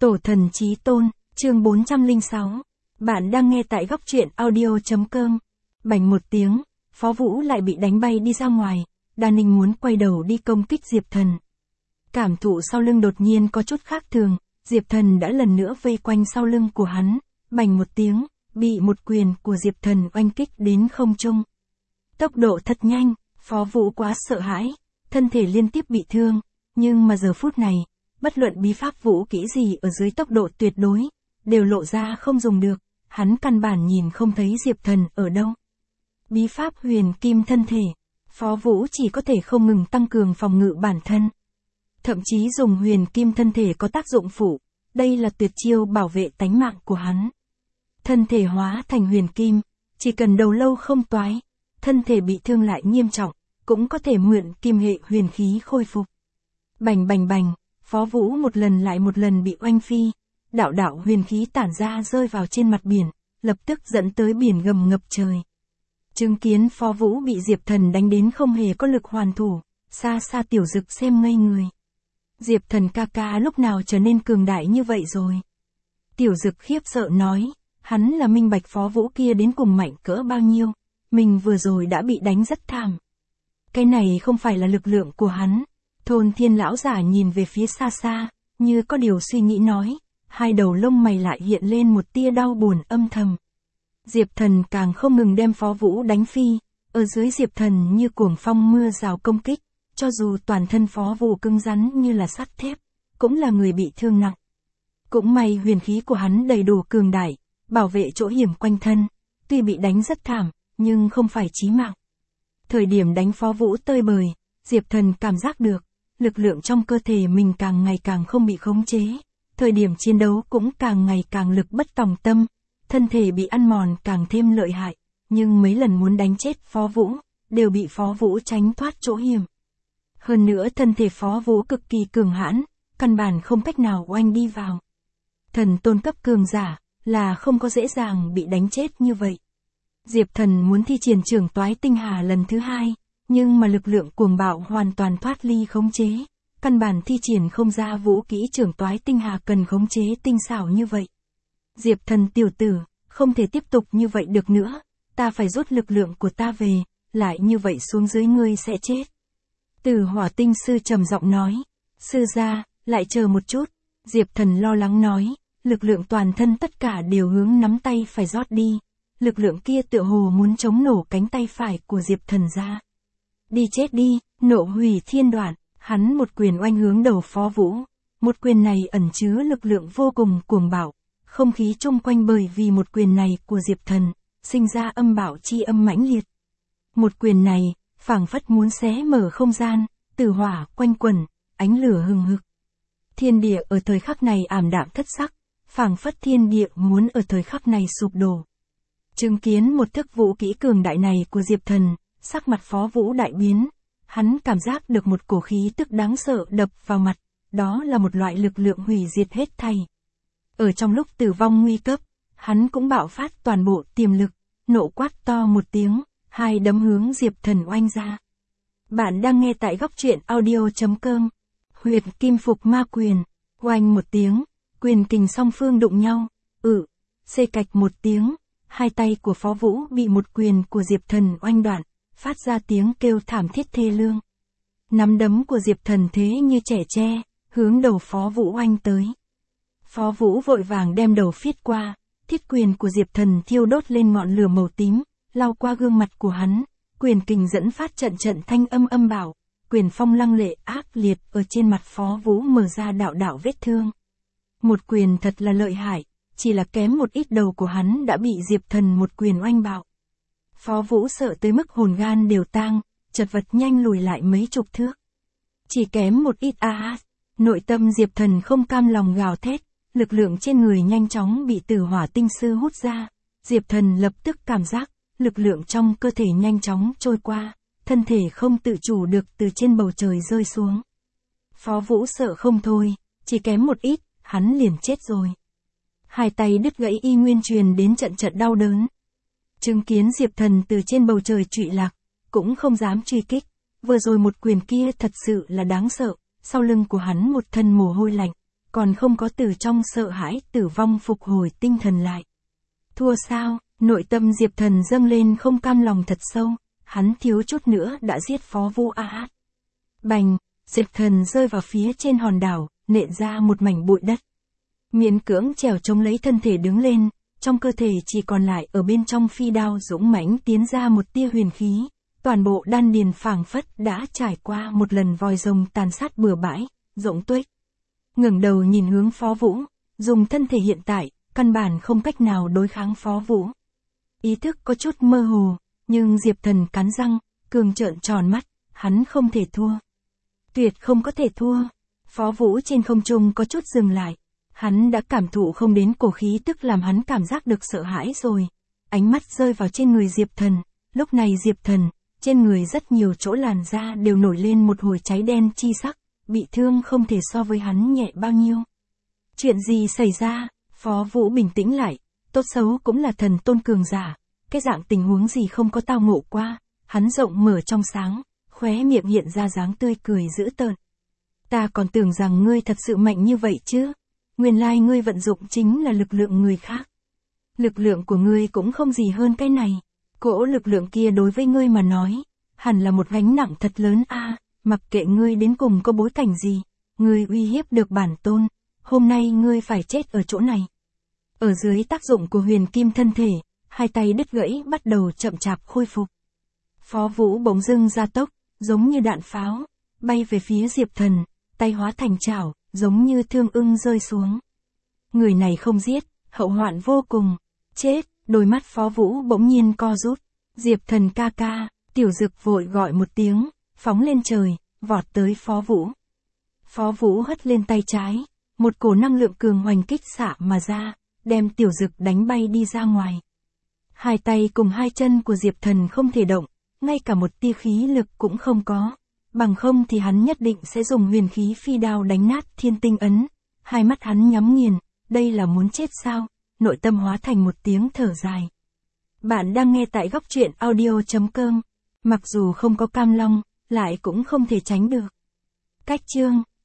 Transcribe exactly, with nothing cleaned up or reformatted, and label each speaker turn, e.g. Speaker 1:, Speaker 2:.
Speaker 1: Tổ thần chí tôn, chương bốn trăm lẻ sáu. Bạn đang nghe tại góc truyện audio.com. Bành một tiếng, Phó Vũ lại bị đánh bay đi ra ngoài. Đa Ninh muốn quay đầu đi công kích Diệp Thần. Cảm thụ sau lưng đột nhiên có chút khác thường, Diệp Thần đã lần nữa vây quanh sau lưng của hắn. Bành một tiếng, bị một quyền của Diệp Thần oanh kích đến không trung. Tốc độ thật nhanh, Phó Vũ quá sợ hãi, thân thể liên tiếp bị thương. Nhưng mà giờ phút này, bất luận bí pháp vũ kỹ gì ở dưới tốc độ tuyệt đối, đều lộ ra không dùng được, hắn căn bản nhìn không thấy Diệp Thần ở đâu. Bí pháp huyền kim thân thể, Phó Vũ chỉ có thể không ngừng tăng cường phòng ngự bản thân. Thậm chí dùng huyền kim thân thể có tác dụng phụ, đây là tuyệt chiêu bảo vệ tánh mạng của hắn. Thân thể hóa thành huyền kim, chỉ cần đầu lâu không toái, thân thể bị thương lại nghiêm trọng, cũng có thể mượn kim hệ huyền khí khôi phục. Bành bành bành, Phó Vũ một lần lại một lần bị oanh phi, đạo đạo huyền khí tản ra rơi vào trên mặt biển, lập tức dẫn tới biển gầm ngập trời. Chứng kiến Phó Vũ bị Diệp Thần đánh đến không hề có lực hoàn thủ, xa xa Tiểu Dực xem ngây người. Diệp Thần ca ca lúc nào trở nên cường đại như vậy rồi? Tiểu Dực khiếp sợ nói, hắn là minh bạch Phó Vũ kia đến cùng mạnh cỡ bao nhiêu, mình vừa rồi đã bị đánh rất thảm. Cái này không phải là lực lượng của hắn. Thôn Thiên lão giả nhìn về phía xa xa, như có điều suy nghĩ nói, hai đầu lông mày lại hiện lên một tia đau buồn âm thầm. Diệp Thần càng không ngừng đem Phó Vũ đánh phi, ở dưới Diệp Thần như cuồng phong mưa rào công kích, cho dù toàn thân Phó Vũ cứng rắn như là sắt thép, cũng là người bị thương nặng. Cũng may huyền khí của hắn đầy đủ cường đại, bảo vệ chỗ hiểm quanh thân, tuy bị đánh rất thảm, nhưng không phải chí mạng. Thời điểm đánh Phó Vũ tơi bời, Diệp Thần cảm giác được, lực lượng trong cơ thể mình càng ngày càng không bị khống chế, thời điểm chiến đấu cũng càng ngày càng lực bất tòng tâm, thân thể bị ăn mòn càng thêm lợi hại, nhưng mấy lần muốn đánh chết Phó Vũ, đều bị Phó Vũ tránh thoát chỗ hiểm. Hơn nữa thân thể Phó Vũ cực kỳ cường hãn, căn bản không cách nào oanh đi vào. Thần tôn cấp cường giả, là không có dễ dàng bị đánh chết như vậy. Diệp Thần muốn thi triển trưởng toái tinh hà lần thứ hai, nhưng mà lực lượng cuồng bạo hoàn toàn thoát ly khống chế, căn bản thi triển không ra vũ kỹ trưởng toái tinh hà cần khống chế tinh xảo như vậy. Diệp Thần tiểu tử, không thể tiếp tục như vậy được nữa, ta phải rút lực lượng của ta về, lại như vậy xuống dưới ngươi sẽ chết. Tử Hỏa Tinh sư trầm giọng nói, sư gia, lại chờ một chút, Diệp Thần lo lắng nói, lực lượng toàn thân tất cả đều hướng nắm tay phải rót đi, lực lượng kia tựa hồ muốn chống nổ cánh tay phải của Diệp Thần ra. Đi chết đi, nộ hủy thiên đoạn, hắn một quyền oanh hướng đầu Phó Vũ. Một quyền này ẩn chứa lực lượng vô cùng cuồng bạo, không khí chung quanh bởi vì một quyền này của Diệp Thần, sinh ra âm bạo chi âm mãnh liệt. Một quyền này, phảng phất muốn xé mở không gian, tử hỏa quanh quẩn, ánh lửa hừng hực. Thiên địa ở thời khắc này ảm đạm thất sắc, phảng phất thiên địa muốn ở thời khắc này sụp đổ. Chứng kiến một thức vũ kỹ cường đại này của Diệp Thần, sắc mặt Phó Vũ đại biến, hắn cảm giác được một cổ khí tức đáng sợ đập vào mặt, đó là một loại lực lượng hủy diệt hết thảy. Ở trong lúc tử vong nguy cấp, hắn cũng bạo phát toàn bộ tiềm lực, nộ quát to một tiếng, hai đấm hướng Diệp Thần oanh ra. Bạn đang nghe tại góc truyện audio.com. Huyệt kim phục ma quyền, oanh một tiếng, quyền kình song phương đụng nhau, ừ, xê cạch một tiếng, hai tay của Phó Vũ bị một quyền của Diệp Thần oanh đoạn, phát ra tiếng kêu thảm thiết thê lương. Nắm đấm của Diệp Thần thế như trẻ tre, hướng đầu Phó Vũ oanh tới. Phó Vũ vội vàng đem đầu phiết qua, thiết quyền của Diệp Thần thiêu đốt lên ngọn lửa màu tím, lao qua gương mặt của hắn, quyền kình dẫn phát trận trận thanh âm âm bảo, quyền phong lăng lệ ác liệt ở trên mặt Phó Vũ mở ra đạo đạo vết thương. Một quyền thật là lợi hại, chỉ là kém một ít đầu của hắn đã bị Diệp Thần một quyền oanh bạo. Phó Vũ sợ tới mức hồn gan đều tang, chật vật nhanh lùi lại mấy chục thước. Chỉ kém một ít a à, nội tâm Diệp Thần không cam lòng gào thét, lực lượng trên người nhanh chóng bị Tử Hỏa Tinh sư hút ra. Diệp Thần lập tức cảm giác, lực lượng trong cơ thể nhanh chóng trôi qua, thân thể không tự chủ được từ trên bầu trời rơi xuống. Phó Vũ sợ không thôi, chỉ kém một ít, hắn liền chết rồi. Hai tay đứt gãy y nguyên truyền đến trận trận đau đớn. Chứng kiến Diệp Thần từ trên bầu trời trụy lạc, cũng không dám truy kích, vừa rồi một quyền kia thật sự là đáng sợ, sau lưng của hắn một thân mồ hôi lạnh, còn không có từ trong sợ hãi tử vong phục hồi tinh thần lại. Thua sao? Nội tâm Diệp Thần dâng lên không cam lòng thật sâu, hắn thiếu chút nữa đã giết Phó Vũ A Hát. Bành, Diệp Thần rơi vào phía trên hòn đảo, nện ra một mảnh bụi đất. Miễn cưỡng trèo chống lấy thân thể đứng lên, trong cơ thể chỉ còn lại ở bên trong phi đao dũng mãnh tiến ra một tia huyền khí, toàn bộ đan điền phảng phất đã trải qua một lần vòi rồng tàn sát bừa bãi, rỗng tuếch. Ngẩng đầu nhìn hướng Phó Vũ, dùng thân thể hiện tại, căn bản không cách nào đối kháng Phó Vũ. Ý thức có chút mơ hồ, nhưng Diệp Thần cắn răng, cường trợn tròn mắt, hắn không thể thua. Tuyệt không có thể thua. Phó Vũ trên không trung có chút dừng lại. Hắn đã cảm thụ không đến cổ khí tức làm hắn cảm giác được sợ hãi rồi. Ánh mắt rơi vào trên người Diệp Thần. Lúc này Diệp Thần, trên người rất nhiều chỗ làn da đều nổi lên một hồi cháy đen chi sắc, bị thương không thể so với hắn nhẹ bao nhiêu. Chuyện gì xảy ra? Phó Vũ bình tĩnh lại, tốt xấu cũng là thần tôn cường giả. Cái dạng tình huống gì không có tao ngộ qua, hắn rộng mở trong sáng, khóe miệng hiện ra dáng tươi cười dữ tợn. Ta còn tưởng rằng ngươi thật sự mạnh như vậy chứ. Nguyên lai ngươi vận dụng chính là lực lượng người khác. Lực lượng của ngươi cũng không gì hơn cái này. Cỗ lực lượng kia đối với ngươi mà nói, hẳn là một gánh nặng thật lớn a. Mặc kệ ngươi đến cùng có bối cảnh gì, ngươi uy hiếp được bản tôn, hôm nay ngươi phải chết ở chỗ này. Ở dưới tác dụng của huyền kim thân thể, hai tay đứt gãy bắt đầu chậm chạp khôi phục. Phó Vũ bỗng dưng gia tốc, giống như đạn pháo, bay về phía Diệp Thần, tay hóa thành chảo, giống như thương ưng rơi xuống. Người này không giết, hậu hoạn vô cùng. Chết, đôi mắt Phó Vũ bỗng nhiên co rút. Diệp Thần ca ca, Tiểu Dực vội gọi một tiếng, phóng lên trời, vọt tới Phó Vũ. Phó Vũ hất lên tay trái, một cổ năng lượng cường hoành kích xạ mà ra, đem Tiểu Dực đánh bay đi ra ngoài. Hai tay cùng hai chân của Diệp Thần không thể động, ngay cả một tia khí lực cũng không có. Bằng không thì hắn nhất định sẽ dùng huyền khí phi đao đánh nát thiên tinh ấn. Hai mắt hắn nhắm nghiền, đây là muốn chết sao? Nội tâm hóa thành một tiếng thở dài. Bạn đang nghe tại góc truyện audio chấm com. Mặc dù không có cam long, lại cũng không thể tránh được. Cách chương